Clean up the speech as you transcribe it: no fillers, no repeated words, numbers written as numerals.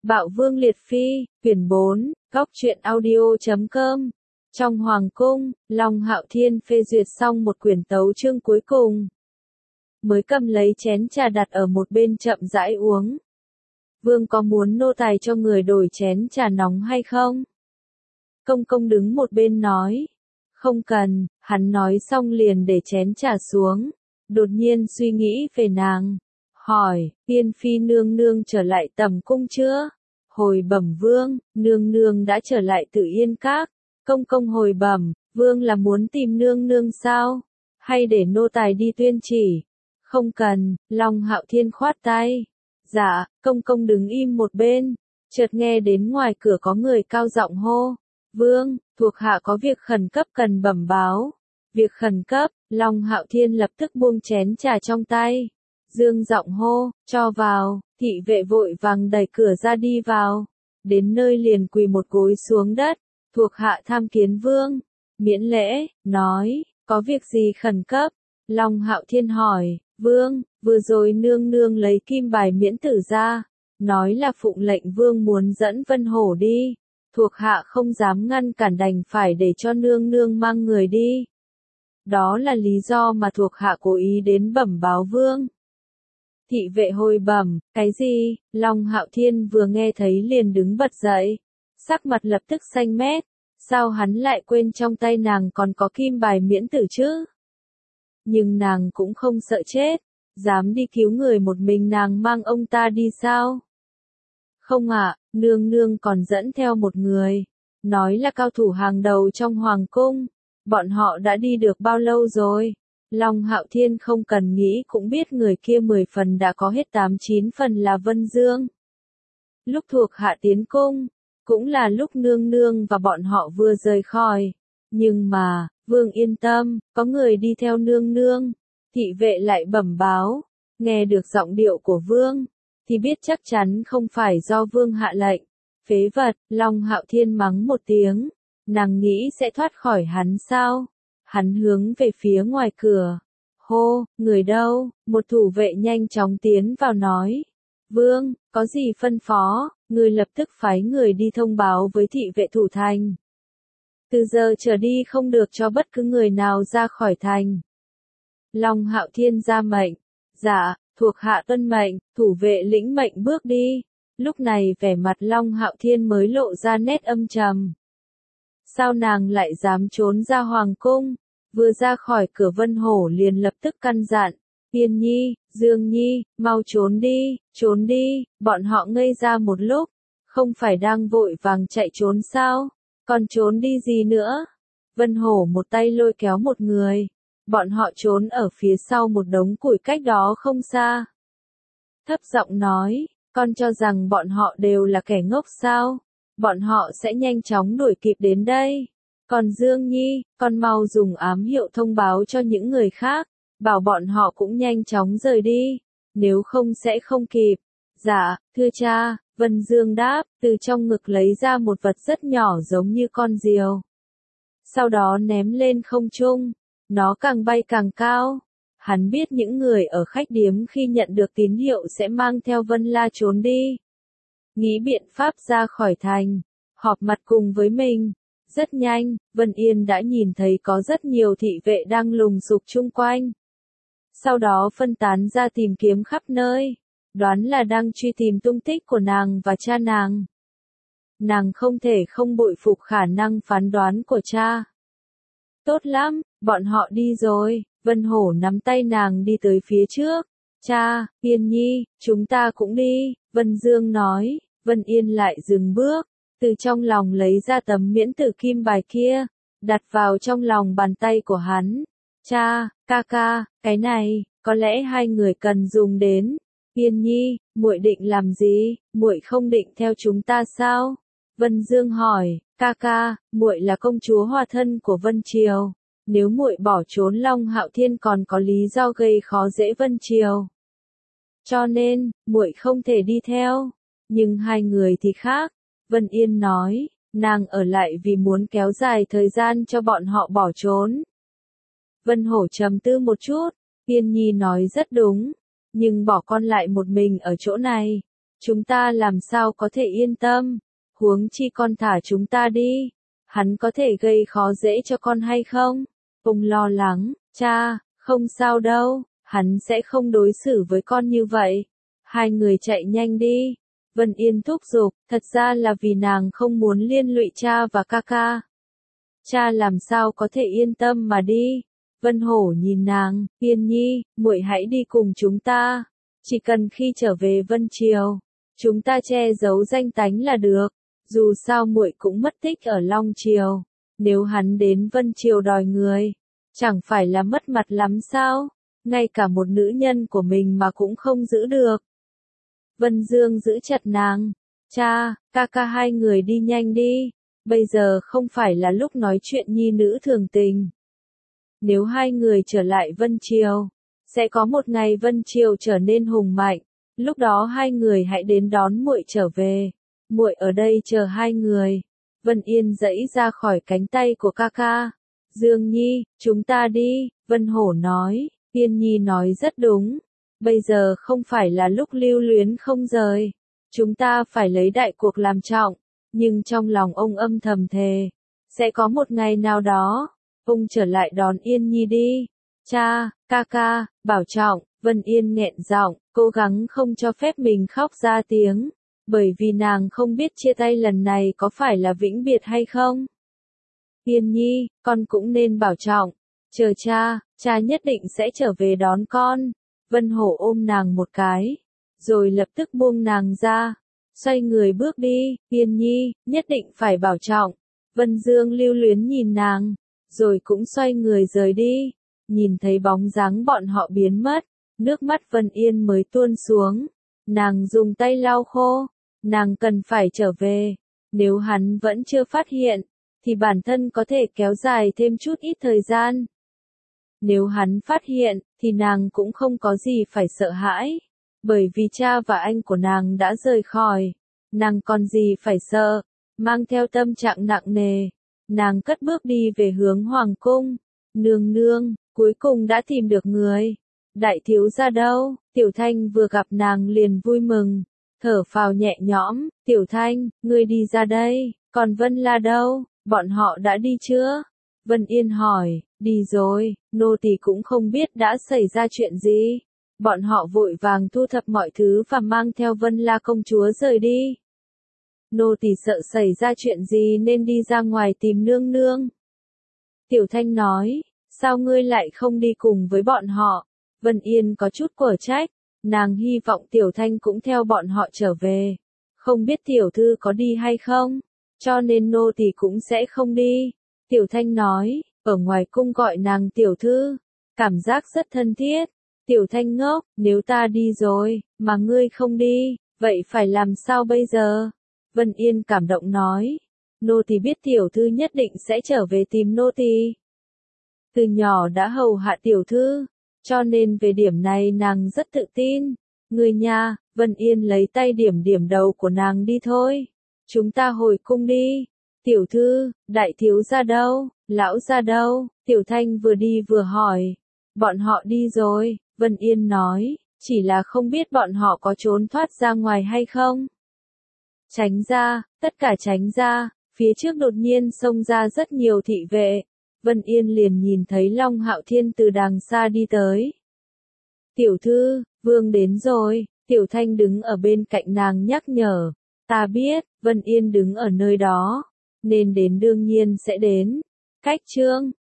Bạo Vương Liệt Phi, quyển 4, góc truyện audio.com. Trong Hoàng cung, Long Hạo Thiên phê duyệt xong một quyển tấu chương cuối cùng. Mới cầm lấy chén trà đặt ở một bên chậm rãi uống. Vương có muốn nô tài cho người đổi chén trà nóng hay không? Công công đứng một bên nói. Không cần, hắn nói xong liền để chén trà xuống. Đột nhiên suy nghĩ về nàng. Hỏi, Tiên Phi nương nương trở lại tầm cung chưa? Hồi bẩm vương, nương nương đã trở lại Tử Yên Các. Công công hồi bẩm, vương là muốn tìm nương nương sao? Hay để nô tài đi tuyên chỉ? Không cần, Long Hạo Thiên khoát tay. Dạ, công công đứng im một bên. Chợt nghe đến ngoài cửa có người cao giọng hô. Vương, thuộc hạ có việc khẩn cấp cần bẩm báo. Việc khẩn cấp, Long Hạo Thiên lập tức buông chén trà trong tay. Dương giọng hô, cho vào, thị vệ vội vàng đẩy cửa ra đi vào. Đến nơi liền quỳ một gối xuống đất, thuộc hạ tham kiến vương. Miễn lễ, nói, có việc gì khẩn cấp? Long Hạo Thiên hỏi, vương, vừa rồi nương nương lấy kim bài miễn tử ra. Nói là phụng lệnh vương muốn dẫn Vân Hổ đi. Thuộc hạ không dám ngăn cản đành phải để cho nương nương mang người đi. Đó là lý do mà thuộc hạ cố ý đến bẩm báo vương. Thị vệ hồi bẩm, cái gì? Long Hạo Thiên vừa nghe thấy liền đứng bật dậy. Sắc mặt lập tức xanh mét. Sao hắn lại quên trong tay nàng còn có kim bài miễn tử chứ? Nhưng nàng cũng không sợ chết. Dám đi cứu người một mình nàng mang ông ta đi sao? Không ạ, nương nương còn dẫn theo một người. Nói là cao thủ hàng đầu trong hoàng cung. Bọn họ đã đi được bao lâu rồi? Long Hạo Thiên không cần nghĩ cũng biết người kia 10 phần đã có hết 8-9 phần là Vân Dương. Lúc thuộc hạ tiến cung, cũng là lúc nương nương và bọn họ vừa rời khỏi. Nhưng mà, vương yên tâm, có người đi theo nương nương. Thị vệ lại bẩm báo, nghe được giọng điệu của vương, thì biết chắc chắn không phải do vương hạ lệnh. Phế vật, Long Hạo Thiên mắng một tiếng, nàng nghĩ sẽ thoát khỏi hắn sao? Hắn hướng về phía ngoài cửa. Hô, người đâu? Một thủ vệ nhanh chóng tiến vào nói. Vương, có gì phân phó? Người lập tức phái người đi thông báo với thị vệ thủ thành. Từ giờ trở đi không được cho bất cứ người nào ra khỏi thành. Long Hạo Thiên ra mệnh. Dạ, thuộc hạ tuân mệnh, thủ vệ lĩnh mệnh bước đi. Lúc này vẻ mặt Long Hạo Thiên mới lộ ra nét âm trầm. Sao nàng lại dám trốn ra hoàng cung? Vừa ra khỏi cửa Vân Hổ liền lập tức căn dặn. Yên Nhi, Dương Nhi, mau trốn đi, bọn họ ngây ra một lúc. Không phải đang vội vàng chạy trốn sao? Còn trốn đi gì nữa? Vân Hổ một tay lôi kéo một người. Bọn họ trốn ở phía sau một đống củi cách đó không xa. Thấp giọng nói, con cho rằng bọn họ đều là kẻ ngốc sao? Bọn họ sẽ nhanh chóng đuổi kịp đến đây. Còn Dương Nhi, con mau dùng ám hiệu thông báo cho những người khác, bảo bọn họ cũng nhanh chóng rời đi, nếu không sẽ không kịp. Dạ, thưa cha, Vân Dương đáp, từ trong ngực lấy ra một vật rất nhỏ giống như con diều. Sau đó ném lên không trung, nó càng bay càng cao. Hắn biết những người ở khách điếm khi nhận được tín hiệu sẽ mang theo Vân La trốn đi. Nghĩ biện pháp ra khỏi thành, họp mặt cùng với mình. Rất nhanh, Vân Yên đã nhìn thấy có rất nhiều thị vệ đang lùng sục chung quanh. Sau đó phân tán ra tìm kiếm khắp nơi, đoán là đang truy tìm tung tích của nàng và cha nàng. Nàng không thể không bội phục khả năng phán đoán của cha. Tốt lắm, bọn họ đi rồi, Vân Hổ nắm tay nàng đi tới phía trước. Cha, Yên Nhi, chúng ta cũng đi, Vân Dương nói. Vân Yên lại dừng bước. Từ trong lòng lấy ra tấm miễn tử kim bài kia, đặt vào trong lòng bàn tay của hắn. Cha, ca, cái này, có lẽ hai người cần dùng đến. Yên Nhi, muội định làm gì? Muội không định theo chúng ta sao? Vân Dương hỏi, ca, muội là công chúa hoa thân của Vân Triều. Nếu muội bỏ trốn Long Hạo Thiên còn có lý do gây khó dễ Vân Triều. Cho nên, muội không thể đi theo. Nhưng hai người thì khác. Vân Yên nói, nàng ở lại vì muốn kéo dài thời gian cho bọn họ bỏ trốn. Vân Hổ trầm tư một chút, Yên Nhi nói rất đúng, nhưng bỏ con lại một mình ở chỗ này, chúng ta làm sao có thể yên tâm, huống chi con thả chúng ta đi, hắn có thể gây khó dễ cho con hay không? Ông lo lắng, cha, không sao đâu, hắn sẽ không đối xử với con như vậy. Hai người chạy nhanh đi. Vân Yên thúc giục, thật ra là vì nàng không muốn liên lụy cha và ca ca. Cha làm sao có thể yên tâm mà đi. Vân Hổ nhìn nàng, Yên Nhi, muội hãy đi cùng chúng ta. Chỉ cần khi trở về Vân Triều, chúng ta che giấu danh tánh là được. Dù sao muội cũng mất tích ở Long Triều. Nếu hắn đến Vân Triều đòi người, chẳng phải là mất mặt lắm sao? Ngay cả một nữ nhân của mình mà cũng không giữ được. Vân Dương giữ chặt nàng. Cha, ca ca hai người đi nhanh đi. Bây giờ không phải là lúc nói chuyện nhi nữ thường tình. Nếu hai người trở lại Vân Triều, sẽ có một ngày Vân Triều trở nên hùng mạnh. Lúc đó hai người hãy đến đón muội trở về. Muội ở đây chờ hai người. Vân Yên giãy ra khỏi cánh tay của ca ca. Dương Nhi, chúng ta đi, Vân Hổ nói. Yên Nhi nói rất đúng. Bây giờ không phải là lúc lưu luyến không rời. Chúng ta phải lấy đại cuộc làm trọng. Nhưng trong lòng ông âm thầm thề. Sẽ có một ngày nào đó, ông trở lại đón Yên Nhi đi. Cha, ca ca, bảo trọng. Vân Yên nghẹn giọng, cố gắng không cho phép mình khóc ra tiếng. Bởi vì nàng không biết chia tay lần này có phải là vĩnh biệt hay không. Yên Nhi, con cũng nên bảo trọng. Chờ cha nhất định sẽ trở về đón con. Vân Hổ ôm nàng một cái, rồi lập tức buông nàng ra, xoay người bước đi. Yên Nhi, nhất định phải bảo trọng. Vân Dương lưu luyến nhìn nàng, rồi cũng xoay người rời đi. Nhìn thấy bóng dáng bọn họ biến mất, nước mắt Vân Yên mới tuôn xuống. Nàng dùng tay lau khô, nàng cần phải trở về. Nếu hắn vẫn chưa phát hiện, thì bản thân có thể kéo dài thêm chút ít thời gian. Nếu hắn phát hiện, thì nàng cũng không có gì phải sợ hãi. Bởi vì cha và anh của nàng đã rời khỏi. Nàng còn gì phải sợ. Mang theo tâm trạng nặng nề, nàng cất bước đi về hướng hoàng cung. Nương nương, cuối cùng đã tìm được người. Đại thiếu gia đâu? Tiểu Thanh vừa gặp nàng liền vui mừng. Thở phào nhẹ nhõm. Tiểu Thanh, ngươi đi ra đây. Còn Vân La đâu? Bọn họ đã đi chưa? Vân Yên hỏi. Đi rồi, nô tỳ cũng không biết đã xảy ra chuyện gì. Bọn họ vội vàng thu thập mọi thứ và mang theo Vân La công chúa rời đi. Nô tỳ sợ xảy ra chuyện gì nên đi ra ngoài tìm nương nương. Tiểu Thanh nói, sao ngươi lại không đi cùng với bọn họ? Vân Yên có chút quở trách, nàng hy vọng Tiểu Thanh cũng theo bọn họ trở về. Không biết tiểu thư có đi hay không, cho nên nô tỳ cũng sẽ không đi. Tiểu Thanh nói, ở ngoài cung gọi nàng tiểu thư, cảm giác rất thân thiết. Tiểu Thanh ngốc, nếu ta đi rồi, mà ngươi không đi, vậy phải làm sao bây giờ? Vân Yên cảm động nói, nô tỳ biết tiểu thư nhất định sẽ trở về tìm nô tỳ. Từ nhỏ đã hầu hạ tiểu thư, cho nên về điểm này nàng rất tự tin. Ngươi nha, Vân Yên lấy tay điểm điểm đầu của nàng đi thôi. Chúng ta hồi cung đi. Tiểu thư, đại thiếu gia đâu, lão gia đâu? Tiểu Thanh vừa đi vừa hỏi. Bọn họ đi rồi, Vân Yên nói, chỉ là không biết bọn họ có trốn thoát ra ngoài hay không. Tránh ra, tất cả tránh ra, phía trước đột nhiên xông ra rất nhiều thị vệ. Vân Yên liền nhìn thấy Long Hạo Thiên từ đằng xa đi tới. Tiểu thư, vương đến rồi. Tiểu Thanh đứng ở bên cạnh nàng nhắc nhở. Ta biết, Vân Yên đứng ở nơi đó, nên đến đương nhiên sẽ đến. Cách chương